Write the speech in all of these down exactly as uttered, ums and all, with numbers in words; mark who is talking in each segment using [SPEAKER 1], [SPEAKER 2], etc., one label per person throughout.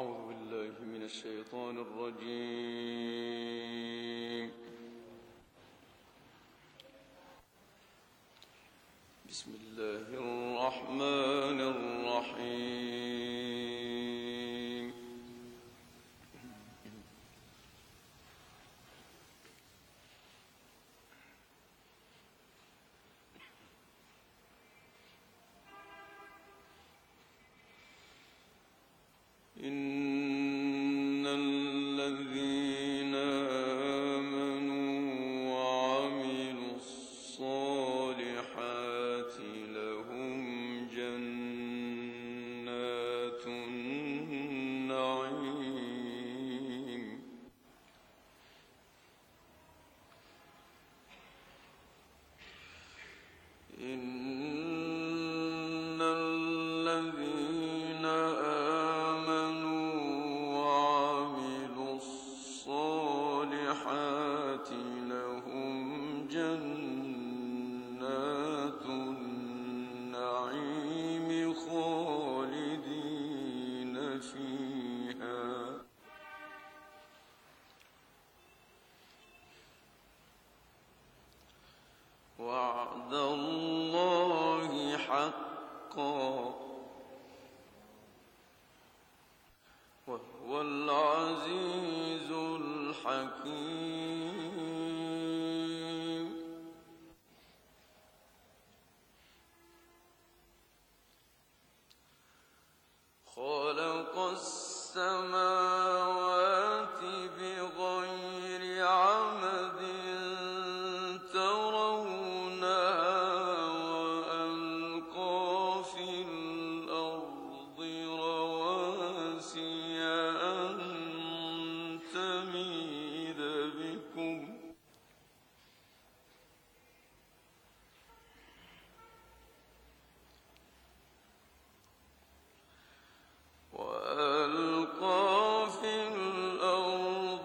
[SPEAKER 1] أعوذ بالله من الشيطان الرجيم. بسم الله الرحمن الرحيم. إن الذين آمنوا وعملوا الصالحات لهم جنات النعيم. إن الذين آمنوا وعملوا الصالحات لهم جنات النعيم خالدين فيها. وعد الله حقا وهو العزيز الحكيم. خلق السماوات بغير عمد ترونها وألقى في الأرض رواسي أن تميد بكم وألقى في الأرض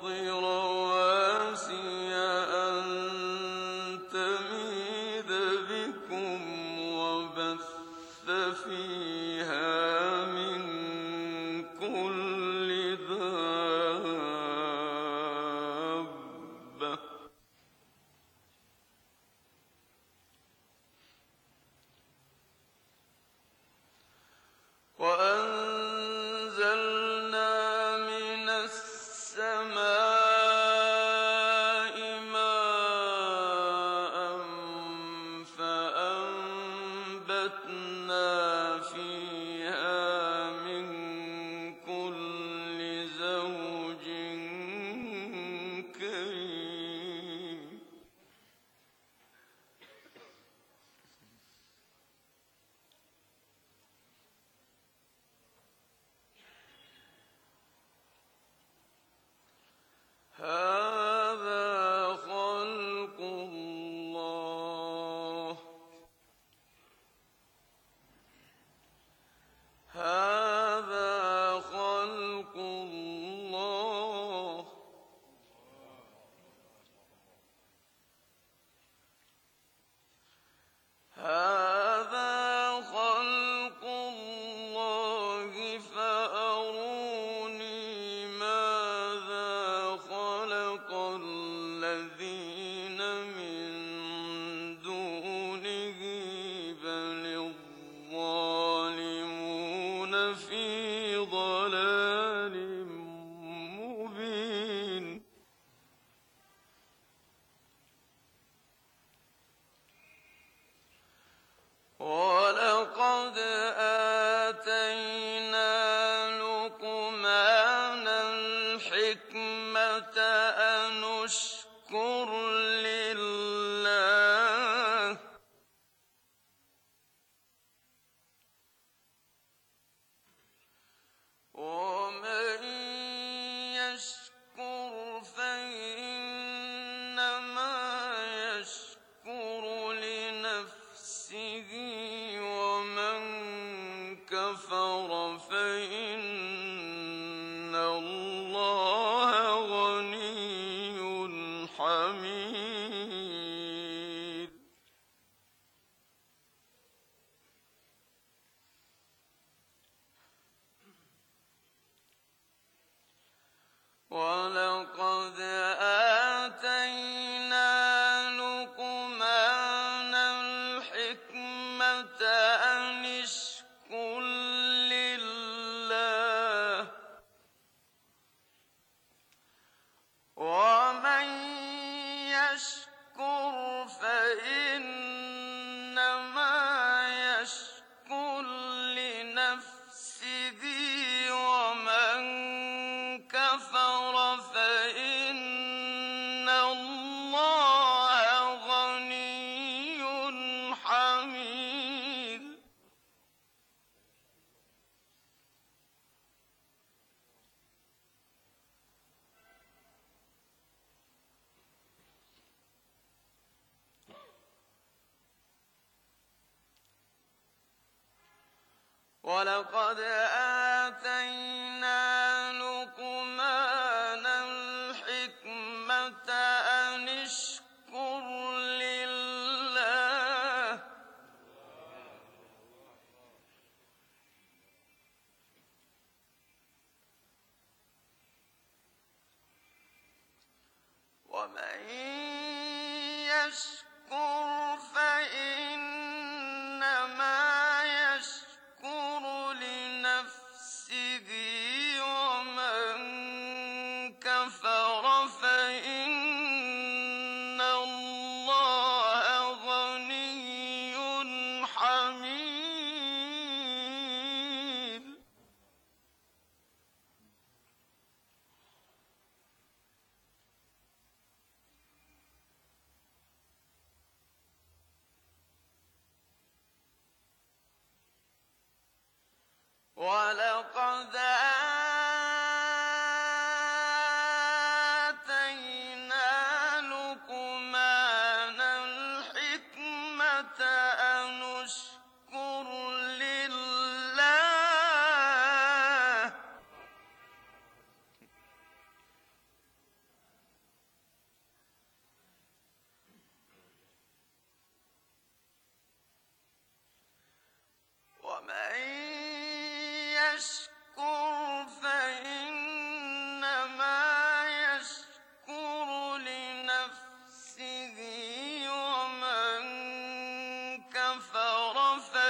[SPEAKER 1] رواسي أن تميد بكم وبث فيها من كل دابة. وأنزلنا من السماء ماء فأنبتنا فيها من كل زوج كريم. هذا خلق الله هذا خلق الله هذا خلق الله فأروني ماذا خلق الذين من دونه بل الظالمون في ضلال مبين. ولقد آتينا لقمان الحكمة أن اشكر لله ومن يشكر فإنما يشكر لنفسه ومن كفر فإن الله غني حميد. أن اشكر لله ومن يشكر فإنما يشكر لنفسه ومن كفر فإن الله غني حميد ولقد آتينا لقمان الحكمة أن اشكر لله ومن يشكر فإنما يشكر لنفسه ومن كفر فإن الله غني حميد ولقد آتينا لقمان الحكمة أن اشكر لله ومن يشكر فإنما يشكر لنفسه ومن كفر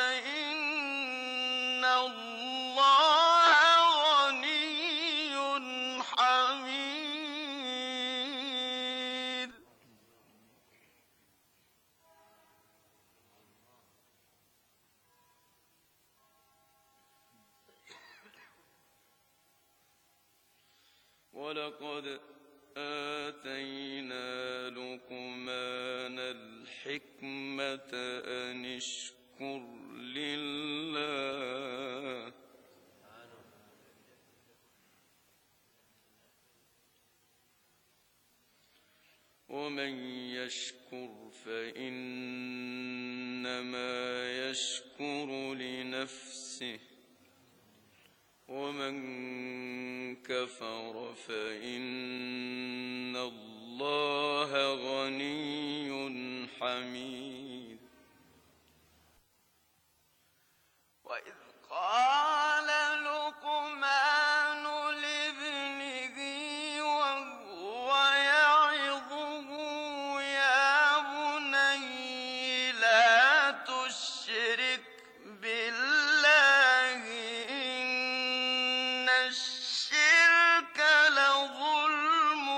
[SPEAKER 1] فإن الله غني حميد ولقد آتينا لقمان الحكمة أن اشكر لله ومن يشكر فإنما يشكر لنفسه ومن كفر فإن الله غني حميد وإذ قال لقمان لابنه وهو يعظه يا بني لا تشرك بالله إن الشرك لظلم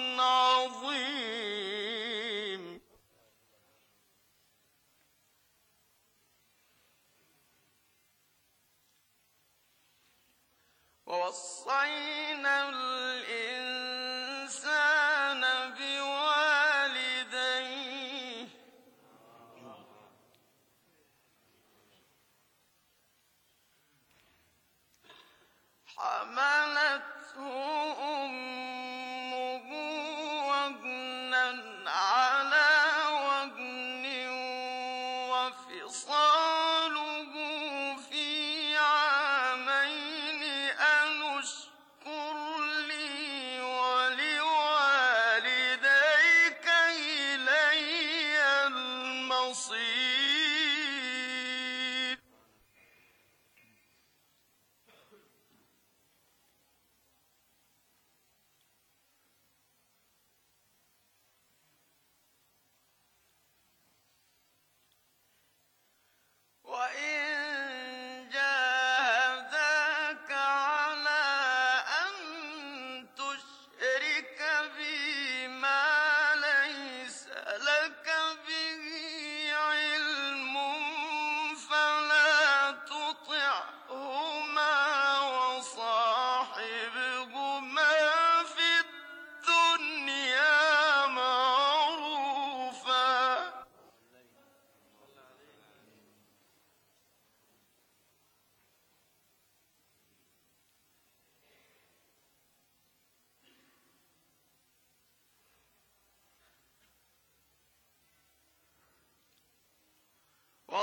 [SPEAKER 1] عظيم ووصينا الإنسان بوالديه حملته أمه وهنا على وهن وفصاله في عامين أن اشكر لي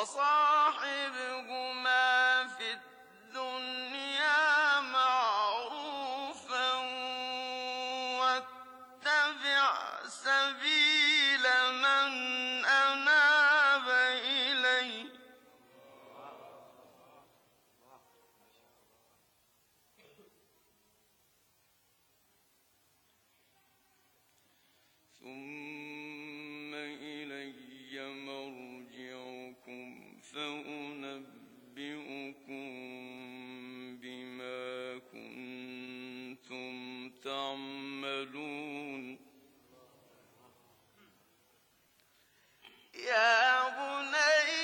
[SPEAKER 1] وصاحبهما في الدنيا معروفا واتبع سبيل من أناب إلي ثم إلي مرجعكم فأنبئكم بما كنتم تعملون يا بني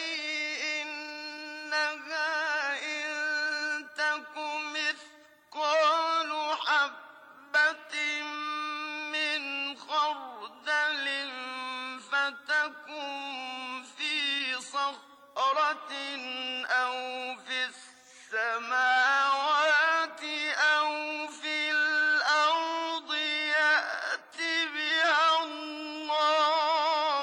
[SPEAKER 1] إنها إن تك مثقال حبة من خردل فتكن في صخرة أو في السماوات أو في الأرض يأت بها الله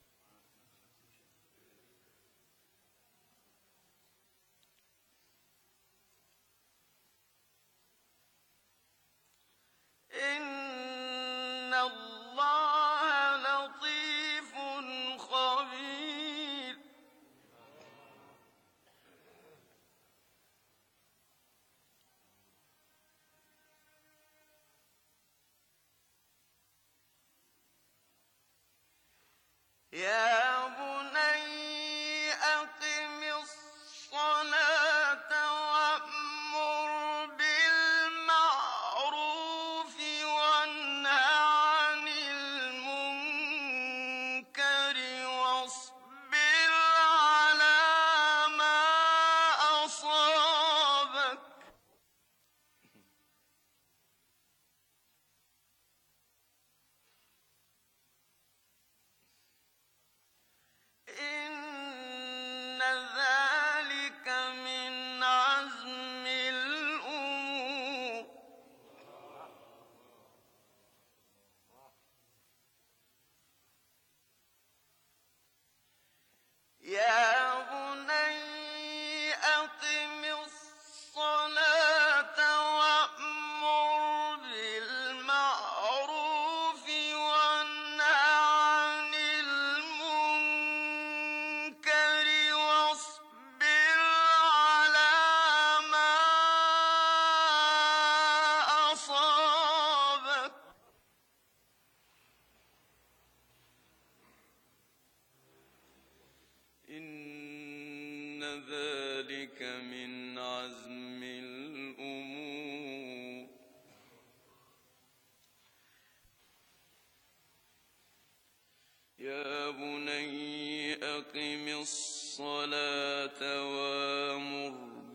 [SPEAKER 1] إن الله لطيف خبير يا بني أقم الصلاة وأمر بالمعروف وانه عن المنكر واصبر على ما أصابك إن ذلك من عزم الأمور يا بني أقم الصلاة وأمر بالمعروف وانه عن المنكر واصبر على ما أصابك إن ذلك من عزم الأمور يا بني أقم الصلاة وأمر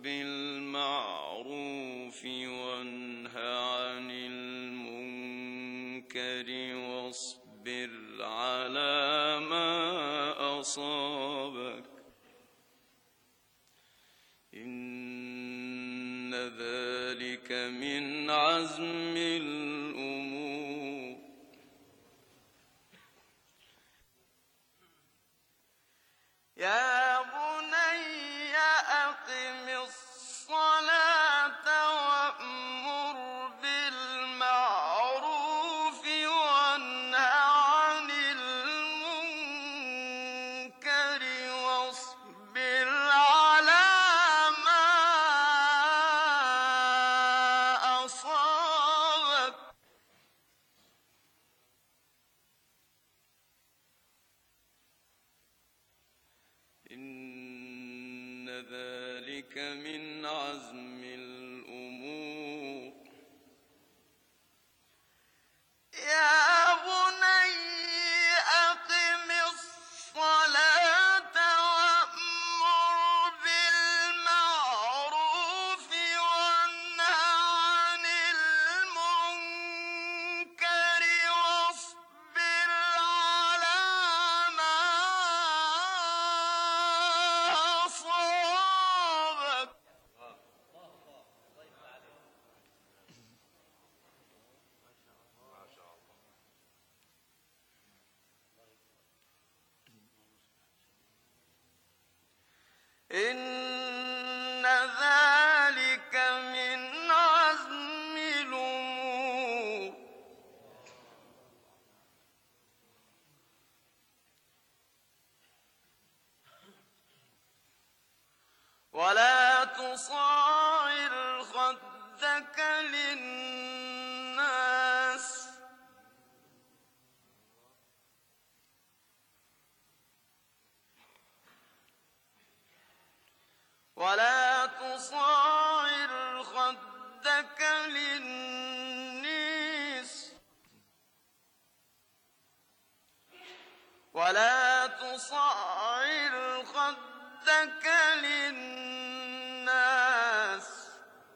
[SPEAKER 1] بالمعروف وانه عن المنكر واصبر على ما أصابك إن ذلك من عزم الأمور يا بني أقم الصلاة وأمر بالمعروف وانه عن المنكر واصبر على ما أصابك إن ذلك من عزم الأمور يا بني أقم الصلاة وأمر بالمعروف وانه عن المنكر واصبر على ما أصابك إن ذلك من عزم الأمور. ولا تصعر خدك للناس ولا تصعر خدك للناس ولا تصعر خدك للناس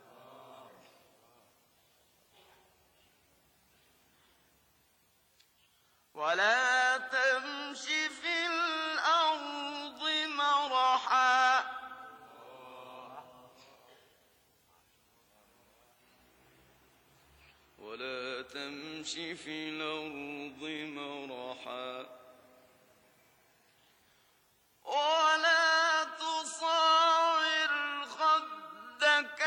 [SPEAKER 1] ولا تمش في الأرض مرحا ولا تمش في الأرض مرحا ولا تصعر خدك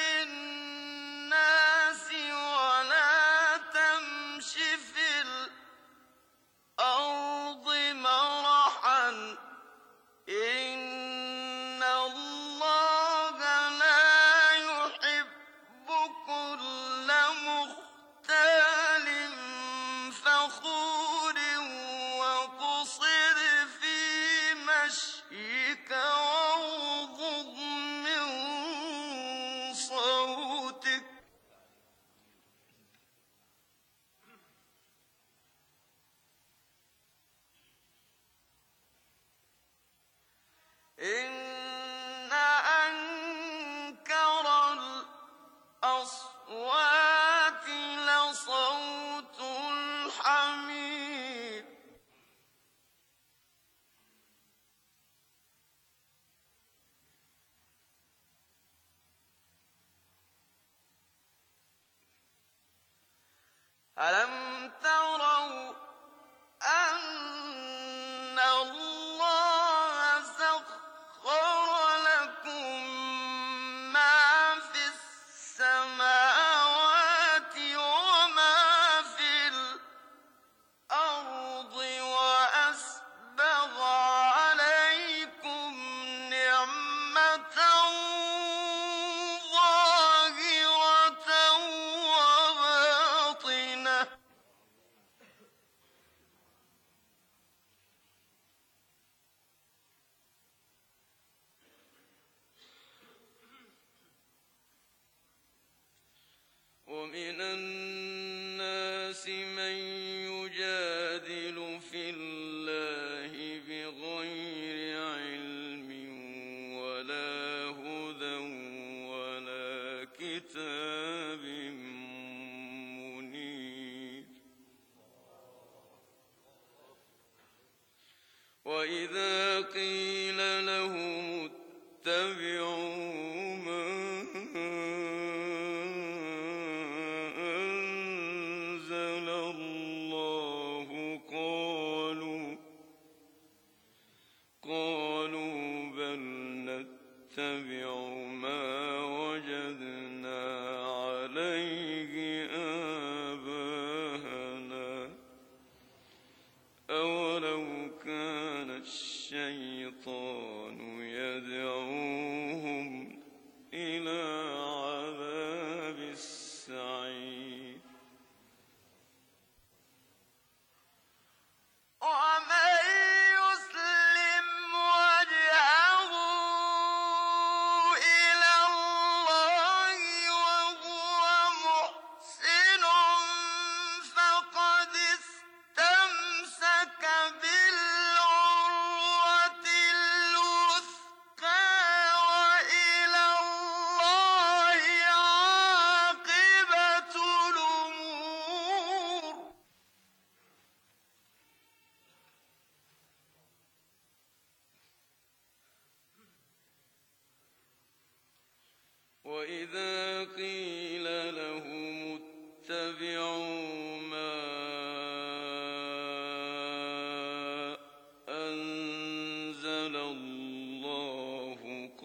[SPEAKER 1] للناس ولا تمش في الأرض مرحا إن الله لا يحب كل مختال فخور وقصر في مشيك واغضض من صوتك إن أنكر الأصوات لصوت الحمير. ألم تروا أن الله سخر لكم ما في السماوات وما في الأرض وأسبغ عليكم نعمة ظاهرة وباطنة ومن الناس من يجادل في الله بغير علم ولا هدى ولا كتاب منير. وإذا قيل لهم اتبعوا ما أنزل الله قالوا قالوا بل نتبع ما وجدنا عليه آباءنا أولو كان الشيطان يدعوهم إلى عذاب السعير. ومن يسلم وجهه إلى الله وهو محسن فقد استمسك بالعروة الوثقى وإلى الله عاقبة الأمور. وإذا قيل لهم اتبعوا ما أنزل الله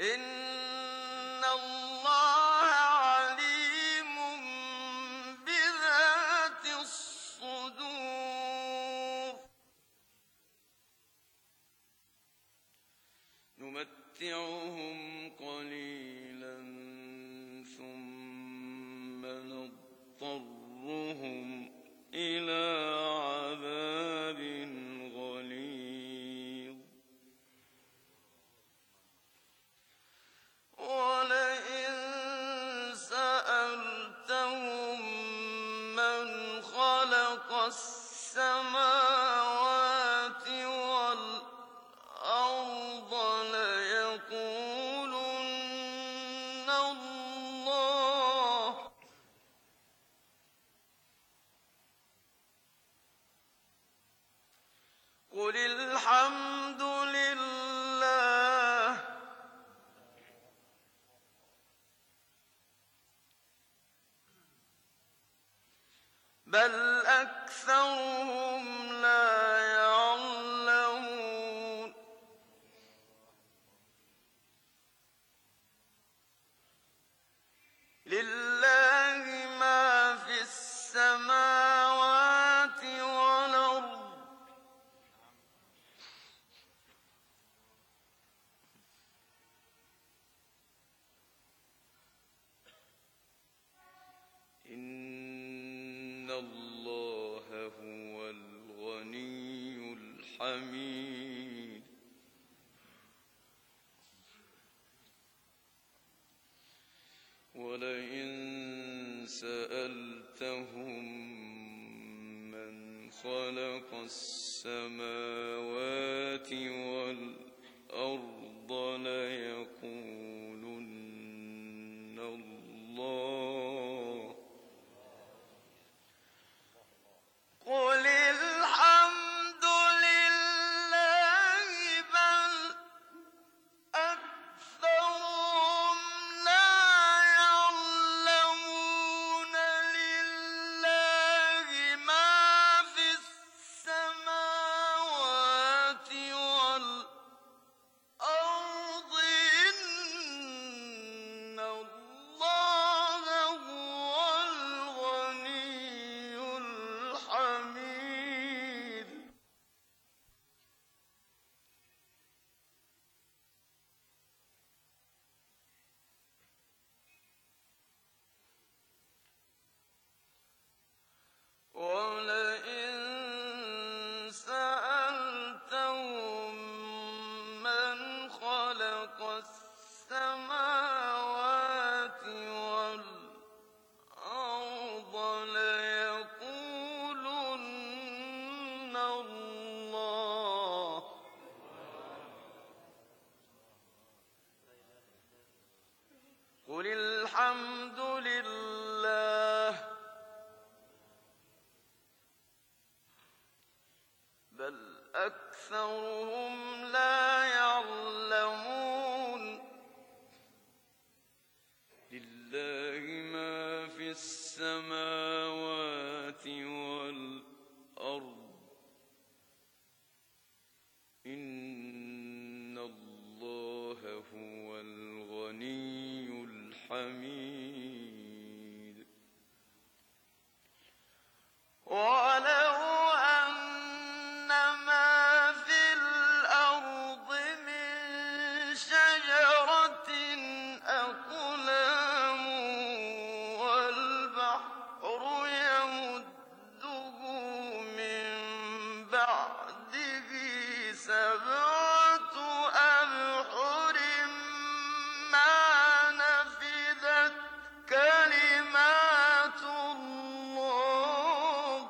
[SPEAKER 1] إن الله عليم بذات الصدور نمتعهم قليلا ثم نضطرهم إلى عذاب غليظ ولئن سألتهم من خلق السماوات والأرض ليقولن الله قل الحمد لله بل أكثرهم لا يعلمون لله ما في السماوات والأرض إن الله هو الغني الحميد ولئن سألتهم من خلق السماوات والأرض ليقولن الله قل الحمد لله بل أكثرهم لا يعلمون لله ما في السماوات والأرض إن الله هو الغني الحميد ولئن سألتهم من خلق السماوات والأرض ليقولن الله قل الحمد لله بل أكثرهم لا يعلمون لله ما في السماوات والأرض إن الله هو الغني الحميد ولو أن ما في الأرض من شجرة أقلام والبحر يمده من بعده سبعة أبحر ما نفدت كلمات الله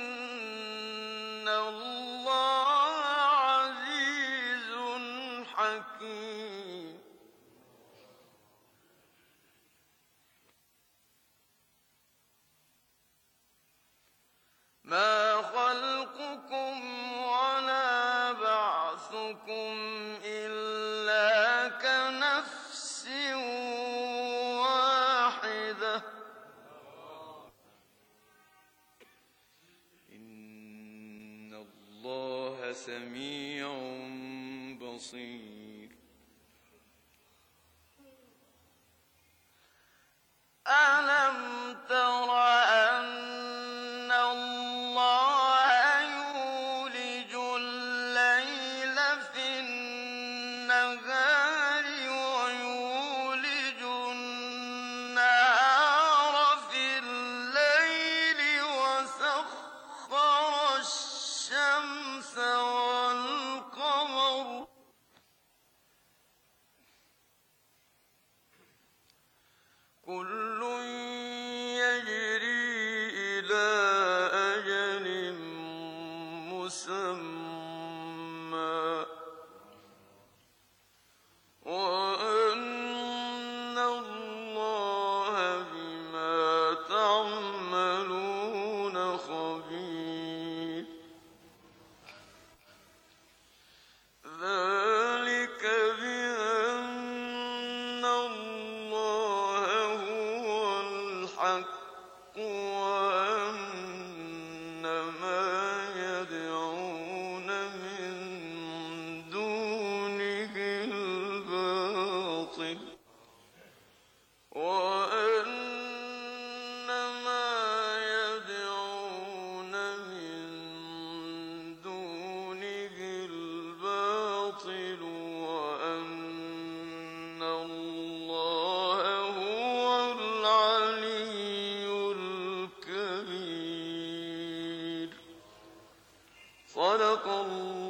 [SPEAKER 1] إن الله عزيز حكيم سميع بصير. ألم تر أن الله يولج الليل في النهار ويولج النهار في الليل وسخر الشمس والقمر كل يجري إلى أجل مسمى وأن الله بما تعملون خبير. ذلك بأن الله هو الحق وأن ما يدعون من دونه الباطل وأن ما يدعون من دونه الباطل وأن الله هو العلي الكبير. صدق الله